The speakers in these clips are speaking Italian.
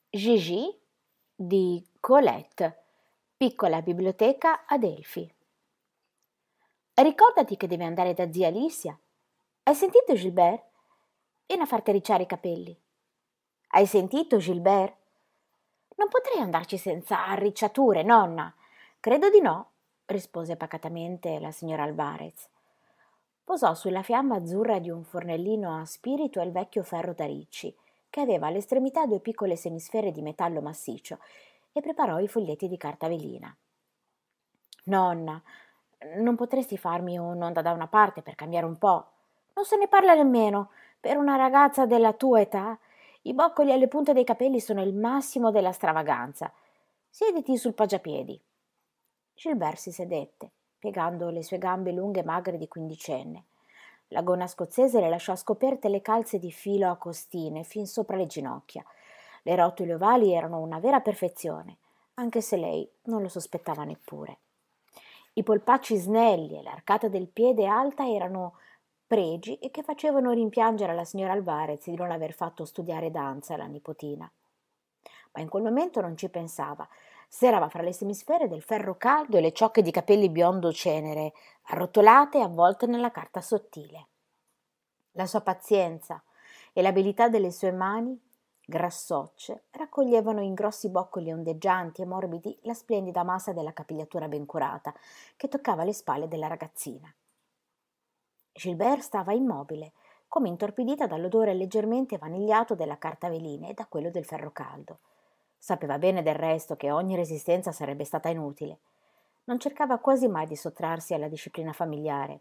Gigi di Colette, piccola biblioteca ad Elfi. Ricordati che devi andare da zia Alicia. Hai sentito, Gilbert? Vieni a farti ricciare i capelli. Hai sentito, Gilbert? Non potrei andarci senza arricciature, nonna. Credo di no, rispose pacatamente la signora Alvarez. Posò sulla fiamma azzurra di un fornellino a spirito il vecchio ferro da ricci, che aveva all'estremità due piccole semisfere di metallo massiccio, e preparò i foglietti di carta velina. Nonna, non potresti farmi un'onda da una parte per cambiare un po'? Non se ne parla nemmeno. Per una ragazza della tua età, i boccoli alle punte dei capelli sono il massimo della stravaganza. Siediti sul poggiapiedi. Gilbert si sedette, piegando le sue gambe lunghe e magre di quindicenne. La gonna scozzese le lasciò scoperte le calze di filo a costine fin sopra le ginocchia. Le rotule ovali erano una vera perfezione, anche se lei non lo sospettava neppure. I polpacci snelli e l'arcata del piede alta erano pregi che facevano rimpiangere alla signora Alvarez di non aver fatto studiare danza alla nipotina. Ma in quel momento non ci pensava. Serava fra le semisfere del ferro caldo e le ciocche di capelli biondo cenere, arrotolate e avvolte nella carta sottile. La sua pazienza e l'abilità delle sue mani, grassocce, raccoglievano in grossi boccoli ondeggianti e morbidi la splendida massa della capigliatura ben curata, che toccava le spalle della ragazzina. Gilbert stava immobile, come intorpidita dall'odore leggermente vanigliato della carta velina e da quello del ferro caldo. Sapeva bene del resto che ogni resistenza sarebbe stata inutile. Non cercava quasi mai di sottrarsi alla disciplina familiare.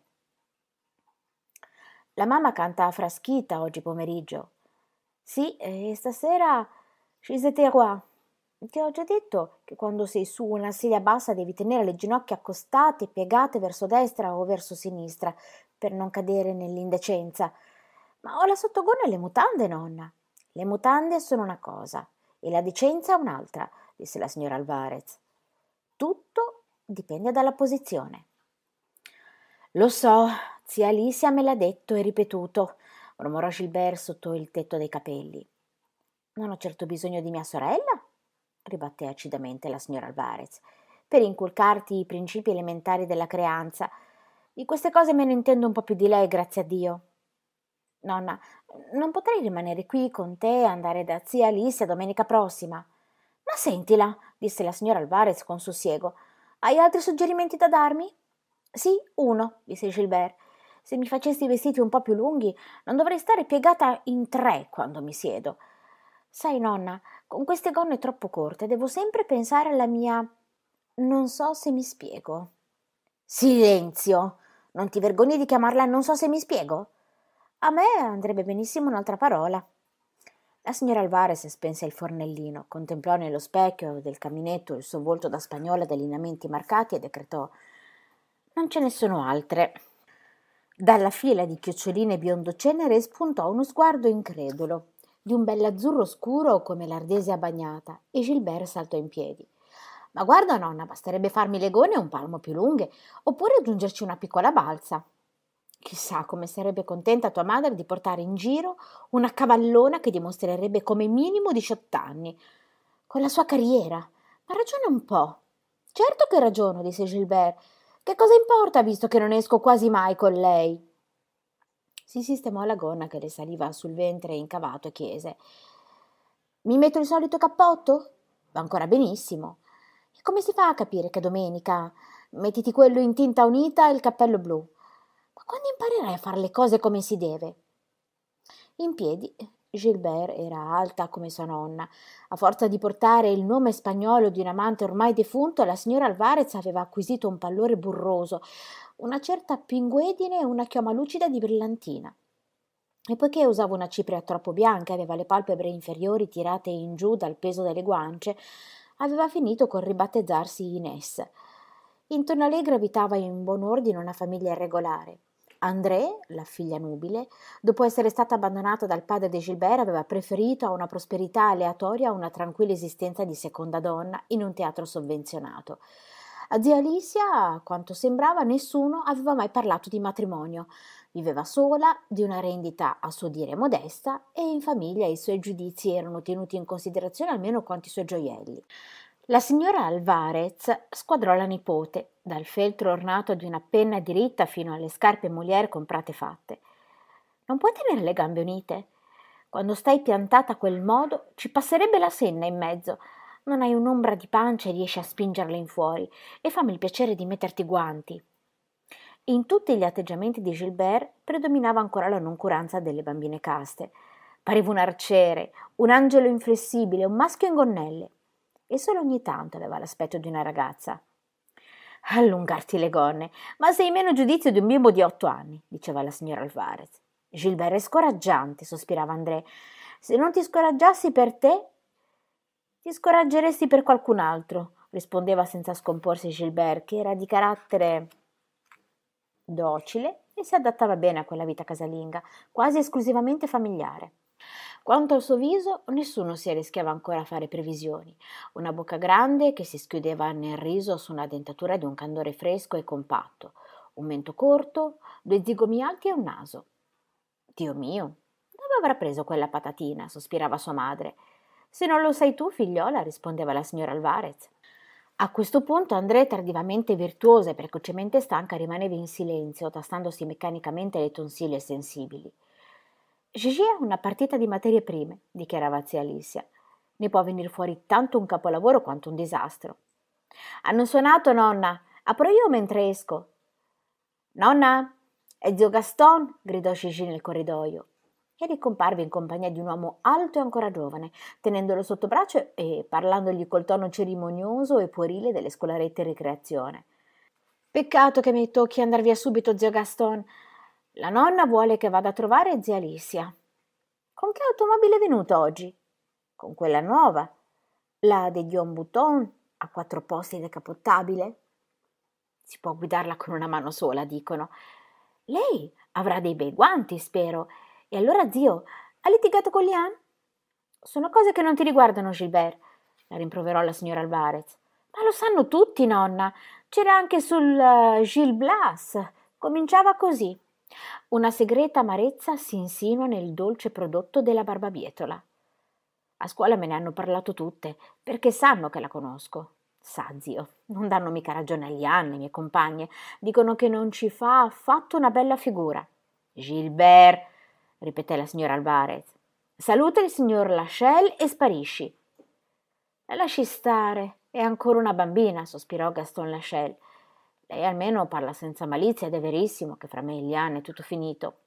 La mamma canta a fraschita oggi pomeriggio. Sì, e stasera scisete qua. Ti ho già detto che quando sei su una sedia bassa devi tenere le ginocchia accostate, piegate verso destra o verso sinistra, per non cadere nell'indecenza. Ma ho la sottogonna e le mutande, nonna. Le mutande sono una cosa e la decenza un'altra, disse la signora Alvarez. Tutto dipende dalla posizione. Lo so, zia Alicia me l'ha detto e ripetuto, mormorò Gilbert sotto il tetto dei capelli. Non ho certo bisogno di mia sorella, ribatté acidamente la signora Alvarez, per inculcarti i principi elementari della creanza. Di queste cose me ne intendo un po' più di lei, grazie a Dio. Nonna, non potrei rimanere qui con te e andare da zia Alicia domenica prossima? Ma sentila, disse la signora Alvarez con sussiego. Hai altri suggerimenti da darmi? Sì, uno, disse Gilbert. Se mi facessi i vestiti un po' più lunghi, non dovrei stare piegata in tre quando mi siedo. Sai, nonna, con queste gonne troppo corte devo sempre pensare alla mia... Non so se mi spiego. Silenzio! Non ti vergogni di chiamarla non so se mi spiego? A me andrebbe benissimo un'altra parola. La signora Alvarez spense il fornellino, contemplò nello specchio del caminetto il suo volto da spagnola dai lineamenti marcati e decretò: non ce ne sono altre. Dalla fila di chioccioline biondo cenere spuntò uno sguardo incredulo, di un bell'azzurro scuro come l'ardesia bagnata, e Gilbert saltò in piedi. Ma guarda, nonna, basterebbe farmi le gonne un palmo più lunghe, oppure aggiungerci una piccola balza. Chissà come sarebbe contenta tua madre di portare in giro una cavallona che dimostrerebbe come minimo 18 anni. Con la sua carriera. Ma ragiona un po'. Certo che ragiono, disse Gilbert. Che cosa importa, visto che non esco quasi mai con lei? Si sistemò la gonna che le saliva sul ventre incavato e chiese: mi metto il solito cappotto? Va ancora benissimo. E come si fa a capire che è domenica? Mettiti quello in tinta unita e il cappello blu. Ma quando imparerai a fare le cose come si deve? In piedi, Gilbert era alta come sua nonna. A forza di portare il nome spagnolo di un amante ormai defunto, la signora Alvarez aveva acquisito un pallore burroso, una certa pinguedine e una chioma lucida di brillantina. E poiché usava una cipria troppo bianca e aveva le palpebre inferiori tirate in giù dal peso delle guance, aveva finito col ribattezzarsi Ines. Intorno a lei gravitava in buon ordine una famiglia irregolare. André, la figlia nubile, dopo essere stata abbandonata dal padre di Gilbert, aveva preferito a una prosperità aleatoria una tranquilla esistenza di seconda donna in un teatro sovvenzionato. A zia Alicia, a quanto sembrava, nessuno aveva mai parlato di matrimonio. Viveva sola, di una rendita a suo dire modesta, e in famiglia i suoi giudizi erano tenuti in considerazione almeno quanto i suoi gioielli. La signora Alvarez squadrò la nipote, dal feltro ornato di una penna diritta fino alle scarpe Molière comprate fatte. «Non puoi tenere le gambe unite? Quando stai piantata a quel modo ci passerebbe la senna in mezzo. Non hai un'ombra di pancia e riesci a spingerla in fuori. E fammi il piacere di metterti i guanti». In tutti gli atteggiamenti di Gilbert predominava ancora la noncuranza delle bambine caste. Pareva un arciere, un angelo inflessibile, un maschio in gonnelle. E solo ogni tanto aveva l'aspetto di una ragazza. «Allungarti le gonne, ma sei meno giudizio di un bimbo di 8 anni», diceva la signora Alvarez. «Gilbert è scoraggiante», sospirava André. «Se non ti scoraggiassi per te, ti scoraggeresti per qualcun altro», rispondeva senza scomporsi Gilbert, che era di carattere docile e si adattava bene a quella vita casalinga, quasi esclusivamente familiare. Quanto al suo viso, nessuno si rischiava ancora a fare previsioni. Una bocca grande che si schiudeva nel riso su una dentatura di un candore fresco e compatto, un mento corto, 2 zigomi alti e un naso. «Dio mio, dove avrà preso quella patatina?» sospirava sua madre. «Se non lo sai tu, figliola», rispondeva la signora Alvarez. A questo punto André, tardivamente virtuosa e precocemente stanca, rimaneva in silenzio, tastandosi meccanicamente le tonsille sensibili. «Gigi è una partita di materie prime», dichiarava zia Alicia. «Ne può venire fuori tanto un capolavoro quanto un disastro». «Hanno suonato, nonna. Apro io mentre esco». «Nonna, è zio Gaston», gridò Gigi nel corridoio. E ricomparve in compagnia di un uomo alto e ancora giovane, tenendolo sotto braccio e parlandogli col tono cerimonioso e puerile delle scolarette in ricreazione. «Peccato che mi tocchi andar via subito, zio Gaston. La nonna vuole che vada a trovare zia Alicia». «Con che automobile è venuta oggi?» «Con quella nuova, la de Dion Bouton, a 4 posti decapottabile». «Si può guidarla con una mano sola», dicono. «Lei avrà dei bei guanti, spero. E allora, zio, ha litigato con Lian?» «Sono cose che non ti riguardano, Gilbert», la rimproverò la signora Alvarez. «Ma lo sanno tutti, nonna. C'era anche sul Gil Blas. Cominciava così. Una segreta amarezza si insinua nel dolce prodotto della barbabietola. A scuola me ne hanno parlato tutte, perché sanno che la conosco». «Sa, zio, non danno mica ragione agli anni, mie compagne. Dicono che non ci fa affatto una bella figura». «Gilbert», ripeté la signora Alvarez, «saluta il signor Lachelle e sparisci». «La lasci stare, è ancora una bambina», sospirò Gaston Lachelle. «Lei almeno parla senza malizia ed è verissimo che fra me e Liane è tutto finito».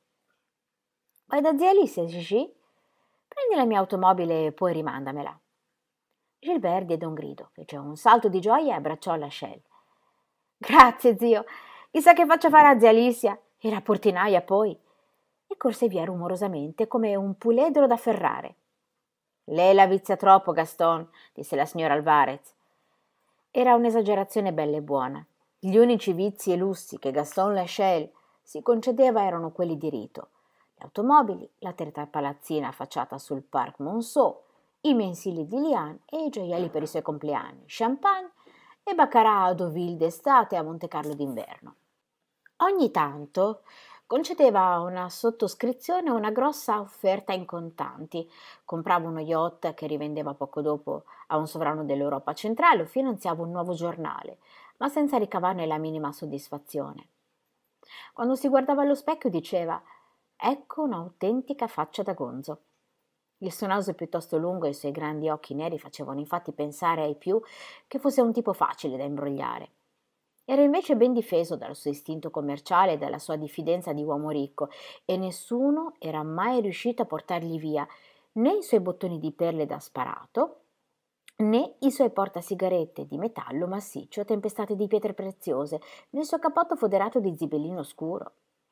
«Vai da zia Alice, Gigi? Prendi la mia automobile e poi rimandamela». Gilbert diede un grido, fece un salto di gioia e abbracciò Lachelle. «Grazie, zio. Chissà che faccia fare a zia Alicia. E la portinaia poi». E corse via rumorosamente come un puledro da ferrare. «Lei la vizia troppo, Gaston», disse la signora Alvarez. Era un'esagerazione bella e buona. Gli unici vizi e lussi che Gaston Lachelle si concedeva erano quelli di rito: le automobili, la terra palazzina affacciata sul Parc Monceau, i mensili di Liane e i gioielli per i suoi compleanni, champagne e baccarat a Deauville d'estate e a Monte Carlo d'inverno. Ogni tanto concedeva una sottoscrizione o una grossa offerta in contanti, comprava uno yacht che rivendeva poco dopo a un sovrano dell'Europa centrale o finanziava un nuovo giornale, ma senza ricavarne la minima soddisfazione. Quando si guardava allo specchio diceva: «Ecco un'autentica faccia da gonzo». Il suo naso piuttosto lungo e i suoi grandi occhi neri facevano infatti pensare ai più che fosse un tipo facile da imbrogliare. Era invece ben difeso dal suo istinto commerciale e dalla sua diffidenza di uomo ricco, e nessuno era mai riuscito a portargli via né i suoi bottoni di perle da sparato, né i suoi portasigarette di metallo massiccio tempestati di pietre preziose, né il suo cappotto foderato di zibellino scuro.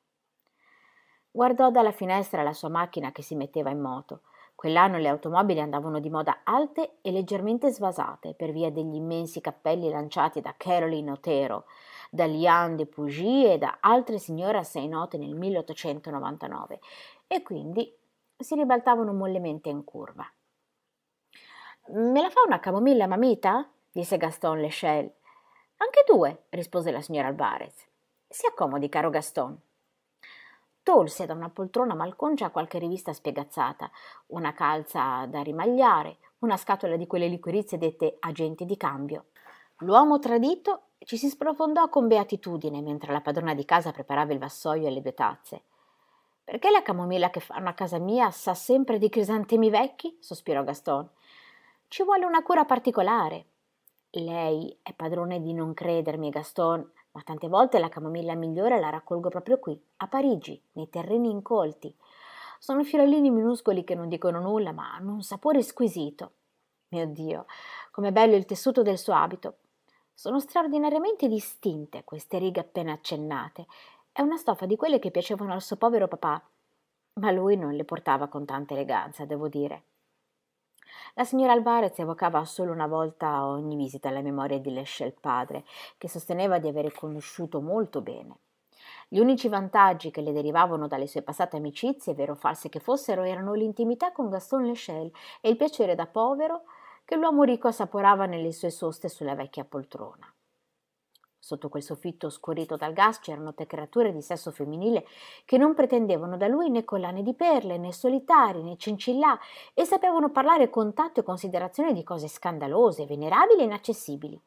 Guardò dalla finestra la sua macchina che si metteva in moto. Quell'anno le automobili andavano di moda alte e leggermente svasate per via degli immensi cappelli lanciati da Caroline Otero, da Liane de Pougy e da altre signore assai note nel 1899, e quindi si ribaltavano mollemente in curva. «Me la fa una camomilla, mamita?» disse Gaston Lachelle. «Anche 2», rispose la signora Alvarez. «Si accomodi, caro Gaston». tolse da una poltrona malconcia qualche rivista spiegazzata, una calza da rimagliare, una scatola di quelle liquorizie dette agenti di cambio. L'uomo tradito ci si sprofondò con beatitudine mentre la padrona di casa preparava il vassoio e le 2 tazze. «Perché la camomilla che fanno a casa mia sa sempre di crisantemi vecchi?» sospirò Gaston. «Ci vuole una cura particolare. Lei è padrone di non credermi, Gaston, ma tante volte la camomilla migliore la raccolgo proprio qui, a Parigi, nei terreni incolti. Sono fiorellini minuscoli che non dicono nulla, ma hanno un sapore squisito. Mio Dio, com'è bello il tessuto del suo abito. Sono straordinariamente distinte queste righe appena accennate. È una stoffa di quelle che piacevano al suo povero papà, ma lui non le portava con tanta eleganza, devo dire». La signora Alvarez evocava solo una volta a ogni visita la memoria di Lesciel padre, che sosteneva di avere conosciuto molto bene. Gli unici vantaggi che le derivavano dalle sue passate amicizie, vero o false che fossero, erano l'intimità con Gaston Lesciel e il piacere da povero che l'uomo ricco assaporava nelle sue soste sulla vecchia poltrona. Sotto quel soffitto oscurito dal gas c'erano 3 creature di sesso femminile che non pretendevano da lui né collane di perle, né solitari, né cincillà, e sapevano parlare con tatto e considerazione di cose scandalose, venerabili e inaccessibili.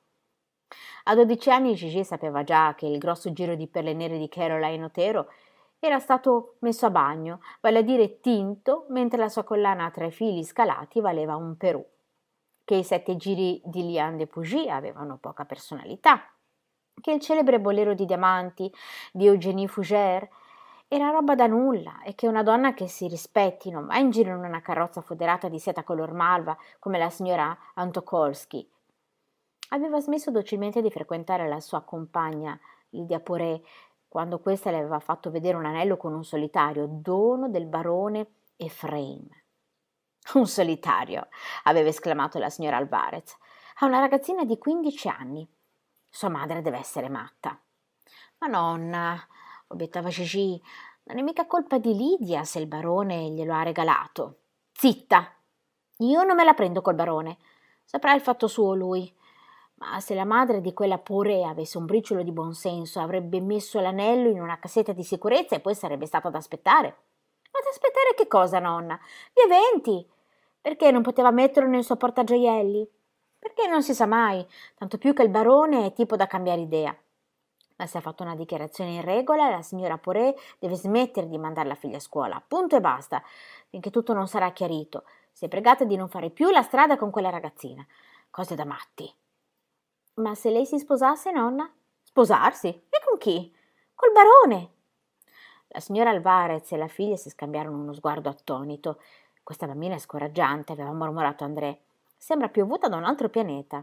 A 12 anni Gigi sapeva già che il grosso giro di perle nere di Caroline Otero era stato messo a bagno, vale a dire tinto, mentre la sua collana a 3 fili scalati valeva un Perù, che i 7 giri di Liane de Pougy avevano poca personalità, che il celebre bolero di diamanti di Eugénie Fougère era roba da nulla e che una donna che si rispetti non va in giro in una carrozza foderata di seta color malva come la signora Antokolsky. Aveva smesso docilmente di frequentare la sua compagna Lydia Poré quando questa le aveva fatto vedere un anello con un solitario, dono del barone Ephraim. «Un solitario!» aveva esclamato la signora Alvarez. «A una ragazzina di 15 anni. Sua madre deve essere matta». «Ma nonna», obiettava Gigi, «non è mica colpa di Lydia se il barone glielo ha regalato». «Zitta! Io non me la prendo col barone. Saprà il fatto suo lui. Ma se la madre di quella Poré avesse un briciolo di buonsenso, avrebbe messo l'anello in una cassetta di sicurezza e poi sarebbe stato ad aspettare». «Ma ad aspettare che cosa, nonna? Gli eventi! Perché non poteva metterlo nel suo portagioielli? Perché non si sa mai, tanto più che il barone è tipo da cambiare idea. Ma se ha fatto una dichiarazione in regola, la signora Poré deve smettere di mandare la figlia a scuola, punto e basta, finché tutto non sarà chiarito. Si è pregata di non fare più la strada con quella ragazzina. Cose da matti». «Ma se lei si sposasse, nonna?» «Sposarsi? E con chi?» «Col barone». La signora Alvarez e la figlia si scambiarono uno sguardo attonito. «Questa bambina è scoraggiante», aveva mormorato André. «Sembra piovuta da un altro pianeta».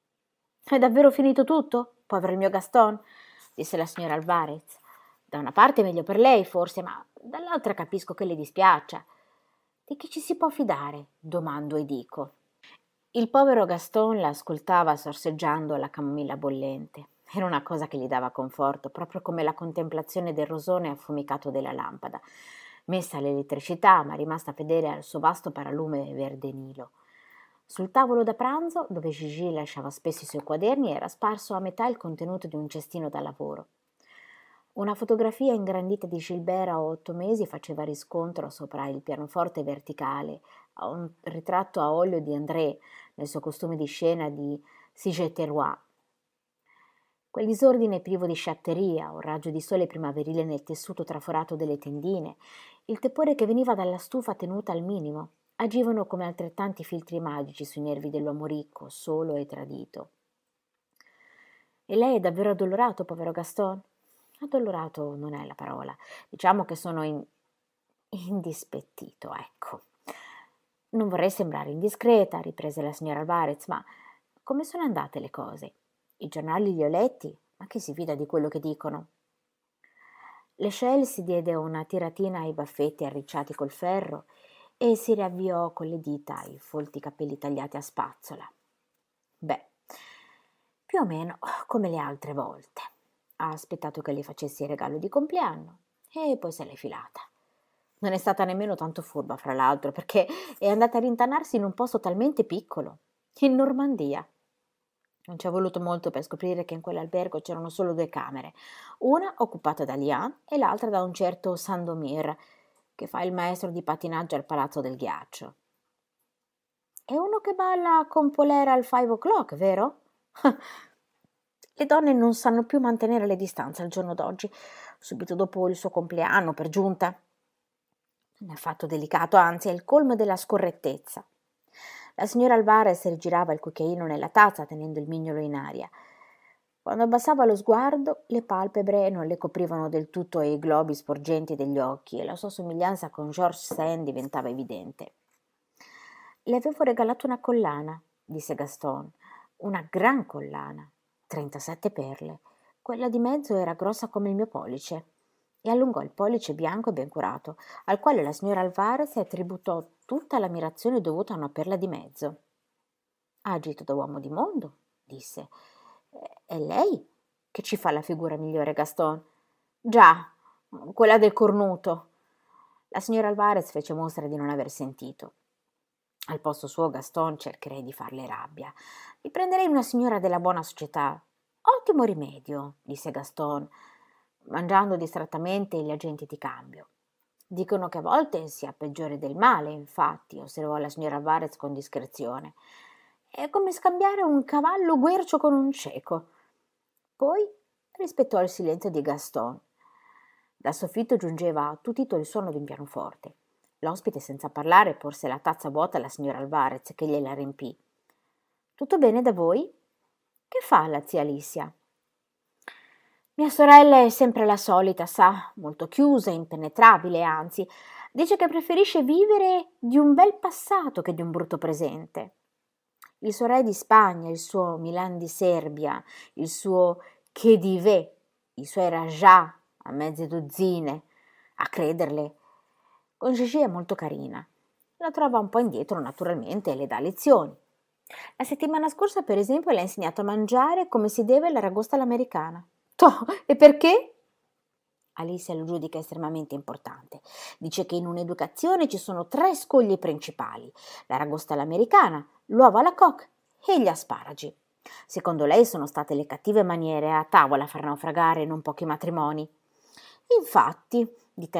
«È davvero finito tutto? Povero il mio Gaston», disse la signora Alvarez. «Da una parte meglio per lei, forse, ma dall'altra capisco che le dispiaccia. Di chi ci si può fidare? Domando e dico». Il povero Gaston la ascoltava sorseggiando la camomilla bollente. Era una cosa che gli dava conforto, proprio come la contemplazione del rosone affumicato della lampada, messa all'elettricità ma rimasta fedele al suo vasto paralume verde Nilo. Sul tavolo da pranzo, dove Gigi lasciava spesso i suoi quaderni, era sparso a metà il contenuto di un cestino da lavoro. Una fotografia ingrandita di Gilbert a 8 mesi faceva riscontro sopra il pianoforte verticale a un ritratto a olio di André nel suo costume di scena di Siget-Terroir. Quel disordine privo di sciatteria, un raggio di sole primaverile nel tessuto traforato delle tendine, il tepore che veniva dalla stufa tenuta al minimo, agivano come altrettanti filtri magici sui nervi dell'uomo ricco, solo e tradito. «E lei è davvero addolorato, povero Gaston?» «Addolorato non è la parola. Diciamo che sono indispettito, ecco». «Non vorrei sembrare indiscreta», riprese la signora Alvarez, «ma come sono andate le cose? I giornali li ho letti, ma chi si fida di quello che dicono?» Lesciel si diede una tiratina ai baffetti arricciati col ferro e si riavviò con le dita i folti capelli tagliati a spazzola. «Beh, più o meno come le altre volte. Ha aspettato che le facessi il regalo di compleanno e poi se l'è filata. Non è stata nemmeno tanto furba, fra l'altro, perché è andata a rintanarsi in un posto talmente piccolo, in Normandia. Non ci è voluto molto per scoprire che in quell'albergo c'erano solo 2 camere, una occupata da Lian e l'altra da un certo Sandomir, che fa il maestro di pattinaggio al Palazzo del Ghiaccio. È uno che balla con polera al 5 o'clock, vero? Le donne non sanno più mantenere le distanze al giorno d'oggi, subito dopo il suo compleanno, per giunta. Non è affatto delicato, anzi è il colmo della scorrettezza. La signora Alvarez rigirava il cucchiaino nella tazza tenendo il mignolo in aria. Quando abbassava lo sguardo, le palpebre non le coprivano del tutto i globi sporgenti degli occhi e la sua somiglianza con George Sand diventava evidente. Le avevo regalato una collana, disse Gaston, una gran collana, 37 perle. Quella di mezzo era grossa come il mio pollice. E allungò il pollice bianco e ben curato, al quale la signora Alvarez attributò tutta l'ammirazione dovuta a una perla di mezzo. Agito da uomo di mondo, disse. È lei che ci fa la figura migliore, Gaston? Già, quella del cornuto. La signora Alvarez fece mostra di non aver sentito. Al posto suo, Gaston, cercherei di farle rabbia. Mi prenderei una signora della buona società. Ottimo rimedio, disse Gaston, mangiando distrattamente gli agenti di cambio. Dicono che a volte sia peggiore del male, infatti, osservò la signora Alvarez con discrezione. È come scambiare un cavallo guercio con un cieco. Poi rispettò il silenzio di Gaston. Dal soffitto giungeva tutito il suono di un pianoforte. L'ospite, senza parlare, porse la tazza vuota alla signora Alvarez, che gliela riempì. Tutto bene da voi? Che fa la zia Alicia? Mia sorella è sempre la solita, sa, molto chiusa, impenetrabile, anzi, dice che preferisce vivere di un bel passato che di un brutto presente. Il suo re di Spagna, il suo Milan di Serbia, il suo Khedive, i suoi Rajah a mezze dozzine, a crederle. Con Gigi è molto carina. La trova un po' indietro, naturalmente, e le dà lezioni. La settimana scorsa, per esempio, le ha insegnato a mangiare come si deve l'aragosta all'americana. Toh, e perché? Alice lo giudica estremamente importante. Dice che in un'educazione ci sono 3 scogli principali: l'aragosta all'americana, l'uovo alla coque e gli asparagi. Secondo lei sono state le cattive maniere a tavola a far naufragare non pochi matrimoni. Infatti,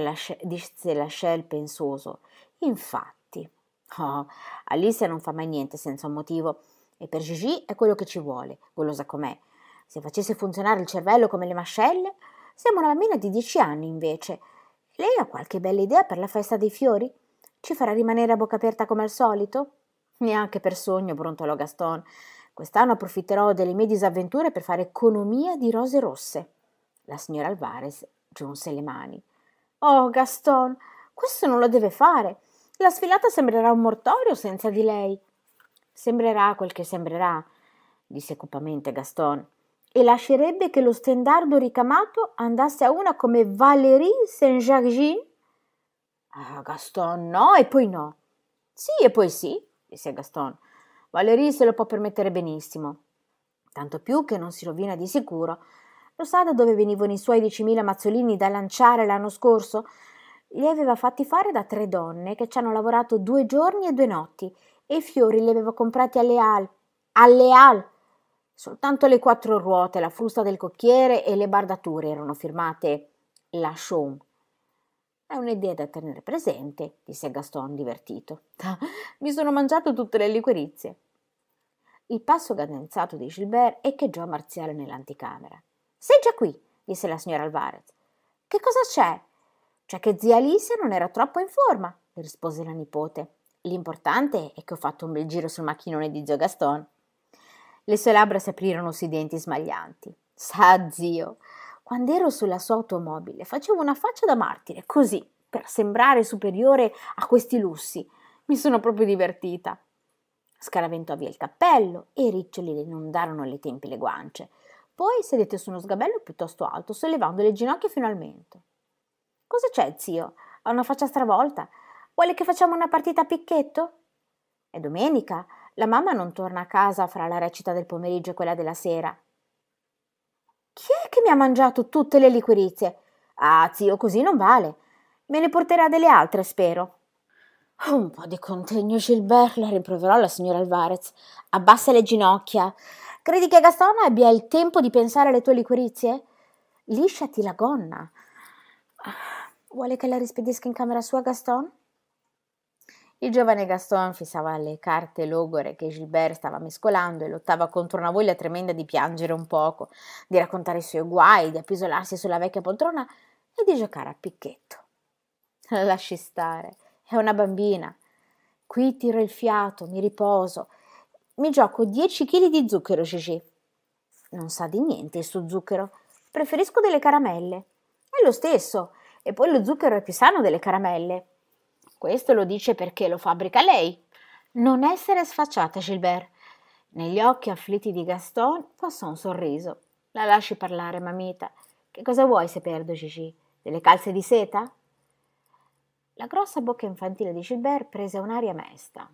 disse Lascelles pensoso, infatti. Oh, Alice non fa mai niente senza un motivo, e per Gigi è quello che ci vuole, golosa com'è. Se facesse funzionare il cervello come le mascelle, siamo una bambina di 10 anni invece. Lei ha qualche bella idea per la festa dei fiori? Ci farà rimanere a bocca aperta come al solito? Neanche per sogno, brontolò Gaston. Quest'anno approfitterò delle mie disavventure per fare economia di rose rosse. La signora Alvarez giunse le mani. Oh, Gaston, questo non lo deve fare. La sfilata sembrerà un mortorio senza di lei. Sembrerà quel che sembrerà, disse cupamente Gaston, e lascerebbe che lo stendardo ricamato andasse a una come Valérie Saint-Gergin? Ah, Gaston, no e poi no. Sì e poi sì, disse Gaston. Valérie se lo può permettere benissimo. Tanto più che non si rovina di sicuro. Lo sa da dove venivano i suoi 10.000 mazzolini da lanciare l'anno scorso? Li aveva fatti fare da 3 donne che ci hanno lavorato 2 giorni e 2 notti e i fiori li aveva comprati alle Halles. Alle Halles! Soltanto le 4 ruote, la frusta del cocchiere e le bardature erano firmate La Chaume. È un'idea da tenere presente, disse Gaston divertito. Mi sono mangiato tutte le liquorizie. Il passo cadenzato di Gilbert echeggiò marziale nell'anticamera. Sei già qui, disse la signora Alvarez. Che cosa c'è? C'è che zia Alicia non era troppo in forma, le rispose la nipote. L'importante è che ho fatto un bel giro sul macchinone di zio Gaston. Le sue labbra si aprirono sui denti smaglianti. Sa, zio, quando ero sulla sua automobile facevo una faccia da martire, così, per sembrare superiore a questi lussi. Mi sono proprio divertita. Scaraventò via il cappello e i riccioli le inondarono alle tempie e le guance. Poi sedette su uno sgabello piuttosto alto, sollevando le ginocchia fino al mento. Cosa c'è, zio? Ha una faccia stravolta. Vuole che facciamo una partita a picchetto? È domenica. La mamma non torna a casa fra la recita del pomeriggio e quella della sera. Chi è che mi ha mangiato tutte le liquirizie? Ah, zio, così non vale. Me ne porterà delle altre, spero. Un po' di contegno, Gilbert, la rimproverò la signora Alvarez. Abbassa le ginocchia. Credi che Gaston abbia il tempo di pensare alle tue liquorizie? Lisciati la gonna. Vuole che la rispedisca in camera sua, Gaston? Il giovane Gaston fissava le carte logore che Gilbert stava mescolando e lottava contro una voglia tremenda di piangere un poco, di raccontare i suoi guai, di appisolarsi sulla vecchia poltrona e di giocare a picchetto. La lasci stare, è una bambina. Qui tiro il fiato, mi riposo. Mi gioco 10 chili di zucchero, Gigi. Non sa di niente il suo zucchero. Preferisco delle caramelle. È lo stesso. E poi lo zucchero è più sano delle caramelle. Questo lo dice perché lo fabbrica lei. Non essere sfacciata, Gilbert. Negli occhi afflitti di Gaston passò un sorriso. La lasci parlare, mamita. Che cosa vuoi se perdo, Gigi? Delle calze di seta? La grossa bocca infantile di Gilbert prese un'aria mesta.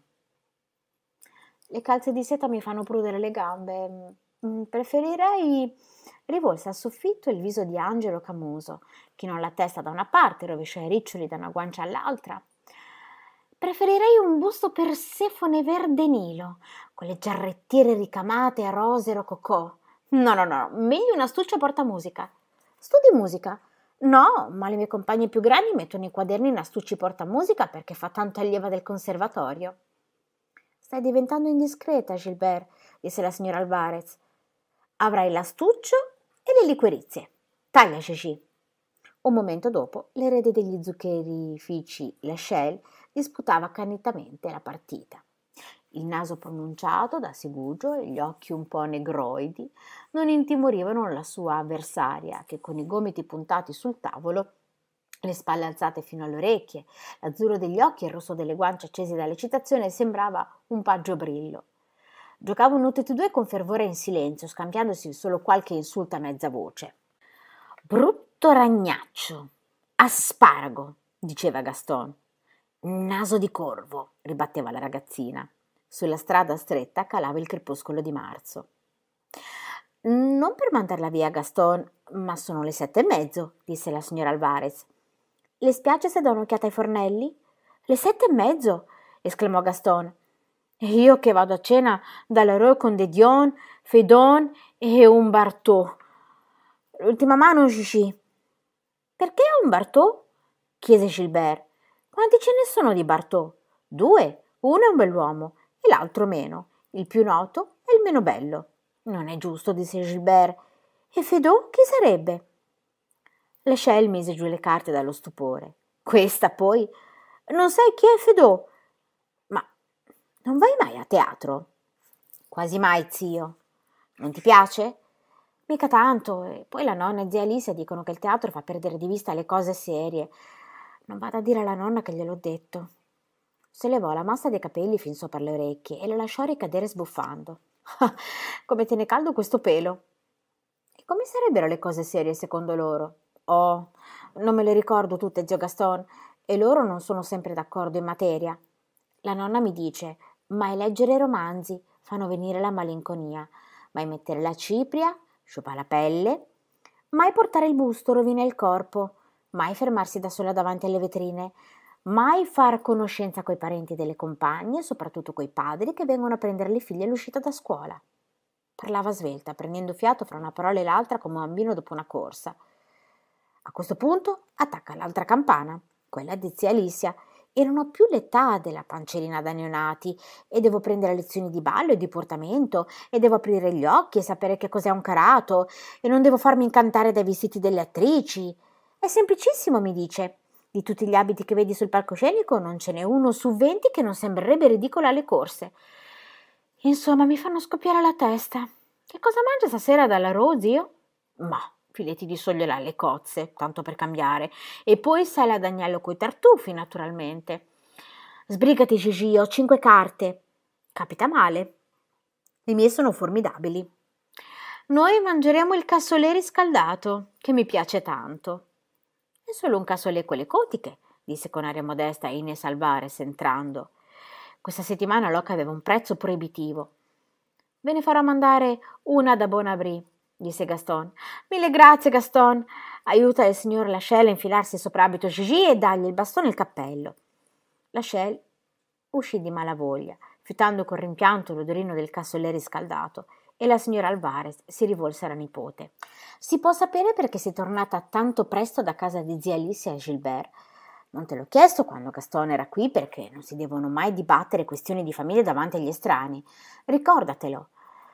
Le calze di seta mi fanno prudere le gambe. Preferirei... Rivolse al soffitto il viso di Angelo Camuso, chinò la testa da una parte, rovesciò i riccioli da una guancia all'altra. Preferirei un busto Persefone verde Nilo, con le giarrettiere ricamate a rose rococò. No, meglio un astuccio portamusica. Studi musica? No, ma le mie compagne più grandi mettono i quaderni in astucci portamusica perché fa tanto allieva del conservatorio. Stai diventando indiscreta, Gilbert, disse la signora Alvarez. Avrai l'astuccio e le liquorizie. Taglia, Gigi. Un momento dopo, l'erede degli zuccherifici Lachelle disputava accanitamente la partita. Il naso pronunciato da Sigugio e gli occhi un po' negroidi non intimorivano la sua avversaria, che con i gomiti puntati sul tavolo, le spalle alzate fino alle orecchie, l'azzurro degli occhi e il rosso delle guance accesi dall'eccitazione sembrava un paggio brillo. Giocavano tutti e due con fervore in silenzio, scambiandosi solo qualche insulto a mezza voce. «Brutto ragnaccio! Asparago!» diceva Gaston. «Naso di corvo!» ribatteva la ragazzina. Sulla strada stretta calava il crepuscolo di marzo. «Non per mandarla via, Gaston, ma sono le 7:30», disse la signora Alvarez. «Le spiace se do un'occhiata ai fornelli?» «Le 7:30?» esclamò Gaston. «Io che vado a cena dalla Rue con de Dion, Fedon e un Bartò. L'ultima mano, Gigi». «Perché un Bartò?» chiese Gilbert. «Quanti ce ne sono di Bartò?» «2. Uno è un bell'uomo e l'altro meno. Il più noto è il meno bello». «Non è giusto», disse Gilbert. «E Fedò chi sarebbe?» Lachelle mise giù le carte dallo stupore. «Questa poi? Non sai chi è Fedò? Ma non vai mai a teatro?» «Quasi mai, zio». «Non ti piace?» «Mica tanto, e poi la nonna e zia Alicia dicono che il teatro fa perdere di vista le cose serie. Non vado a dire alla nonna che gliel'ho detto». Se levò la massa dei capelli fin sopra le orecchie e la lasciò ricadere sbuffando. «Ah, come tiene caldo questo pelo!» «E come sarebbero le cose serie secondo loro?» «Oh, non me le ricordo tutte, zio Gaston, e loro non sono sempre d'accordo in materia. La nonna mi dice: mai leggere romanzi, fanno venire la malinconia, mai mettere la cipria, sciupa la pelle, mai portare il busto, rovina il corpo, mai fermarsi da sola davanti alle vetrine, mai far conoscenza coi parenti delle compagne, soprattutto coi padri che vengono a prendere le figlie all'uscita da scuola». Parlava svelta, prendendo fiato fra una parola e l'altra come un bambino dopo una corsa. A questo punto attacca l'altra campana, quella di zia Alicia. E non ho più l'età della pancerina da neonati e devo prendere lezioni di ballo e di portamento e devo aprire gli occhi e sapere che cos'è un carato e non devo farmi incantare dai vestiti delle attrici. È semplicissimo, mi dice. Di tutti gli abiti che vedi sul palcoscenico non ce n'è uno su 20 che non sembrerebbe ridicolo alle corse. Insomma, mi fanno scoppiare la testa. Che cosa mangia stasera dalla Rose, io? Ma filetti di sogliola alle cozze, tanto per cambiare, e poi sale ad agnello coi tartufi, naturalmente. Sbrigati, Gigi, ho 5 carte. Capita male. Le mie sono formidabili. Noi mangeremo il cassolè riscaldato, che mi piace tanto. È solo un cassolè con le cotiche, disse con aria modesta Ines Alvarez entrando. Questa settimana l'oca aveva un prezzo proibitivo. Ve ne farò mandare una da Bon-Abri, disse Gaston. «Mille grazie, Gaston. Aiuta il signor Lachelle a infilarsi il soprabito Gigi e dagli il bastone e il cappello». Lachelle uscì di malavoglia, fiutando con rimpianto l'odorino del cassolè riscaldato, e la signora Alvarez si rivolse alla nipote. «Si può sapere perché sei tornata tanto presto da casa di zia Alicia e Gilbert? Non te l'ho chiesto quando Gaston era qui perché non si devono mai dibattere questioni di famiglia davanti agli estranei. Ricordatelo».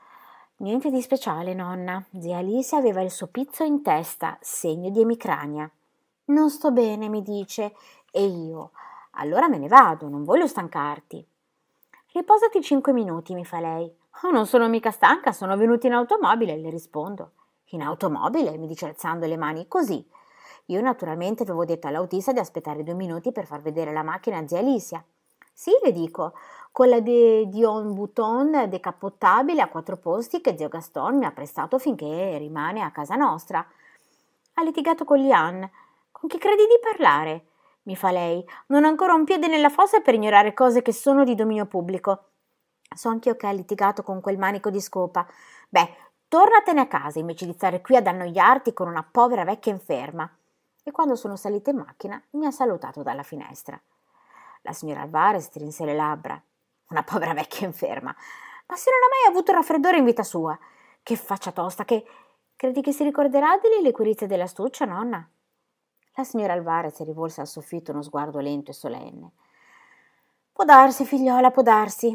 «Niente di speciale, nonna. Zia Alicia aveva il suo pizzo in testa, segno di emicrania. Non sto bene, mi dice, e io. Allora me ne vado, non voglio stancarti». «Riposati 5 minuti», mi fa lei. «Oh, non sono mica stanca, sono venuta in automobile», le rispondo. «In automobile?» mi dice alzando le mani. «Così». Io naturalmente avevo detto all'autista di aspettare 2 minuti per far vedere la macchina a zia Alicia. «Sì», le dico, «quella di Dion Bouton decappottabile a 4 posti che zio Gaston mi ha prestato finché rimane a casa nostra». «Ha litigato con Liane». «Con chi credi di parlare?» mi fa lei. «Non ho ancora un piede nella fossa per ignorare cose che sono di dominio pubblico». «So anch'io che ha litigato con quel manico di scopa». «Beh, tornatene a casa invece di stare qui ad annoiarti con una povera vecchia inferma». E quando sono salita in macchina mi ha salutato dalla finestra. La signora Alvarez strinse le labbra. «Una povera vecchia inferma. Ma se non ha mai avuto raffreddore in vita sua! Che faccia tosta, che... Credi che si ricorderà delle liquirizie dell'astuccia, nonna?» La signora Alvarez rivolse al soffitto uno sguardo lento e solenne. «Può darsi, figliola, può darsi».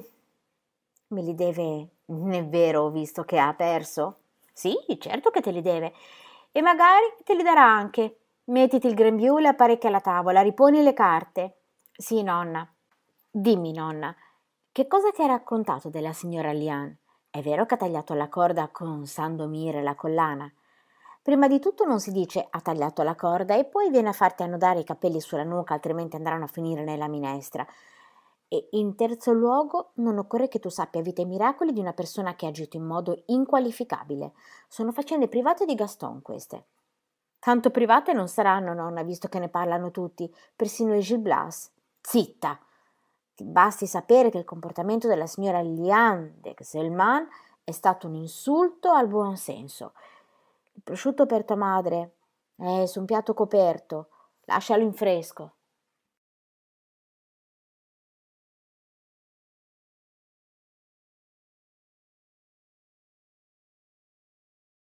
«Me li deve, è vero, visto che ha perso?» «Sì, certo che te li deve. E magari te li darà anche. Mettiti il grembiule e apparecchia la tavola, riponi le carte». «Sì, nonna». «Dimmi, nonna, che cosa ti ha raccontato della signora Liane? È vero che ha tagliato la corda con Sandomir e la collana?» «Prima di tutto non si dice ha tagliato la corda e poi viene a farti annodare i capelli sulla nuca, altrimenti andranno a finire nella minestra. E in terzo luogo non occorre che tu sappia vita e miracoli di una persona che ha agito in modo inqualificabile. Sono faccende private di Gaston queste». «Tanto private non saranno, nonna, visto che ne parlano tutti, persino i Gil Blas». «Zitta! Ti basti sapere che il comportamento della signora Liane de Xelman è stato un insulto al buon senso. Il prosciutto per tua madre è su un piatto coperto, lascialo in fresco».